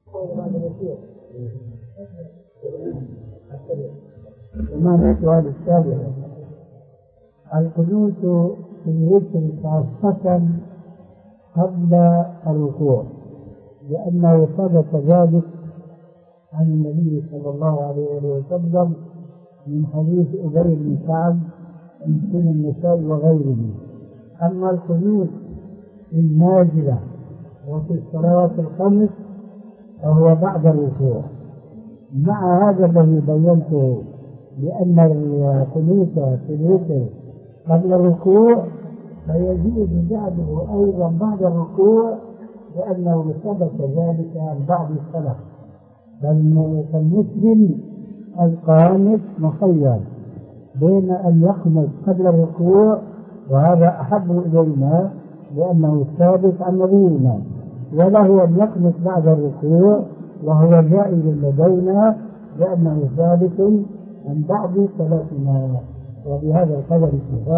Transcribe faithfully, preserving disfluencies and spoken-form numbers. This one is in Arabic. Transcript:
تمام. السؤال السابع: القنوت في الوتر خاصة قبل الركوع، لأنه ثبت ذلك عن النبي صلى الله عليه وسلم من حديث أبي بن كعب من النساء وغيره. أما القنوت في النازلة وفي الصلوات الخمس فهو بعد الركوع، مع هذا الذي بينته لأن القنوت في الوتر قبل الركوع فيزيد بعده أيضا بعد الركوع، لأنه ثبت ذلك عن بعض السلف. بل فالمسلم القانت مخير بين أن يقنط قبل الركوع، وهذا أحب إلينا لأنه ثابت عن نبينا، وله أن يقنط بعد الركوع وهو جائز لدينا لأنه ثابت عن بعض سلفنا. وبهذا القدر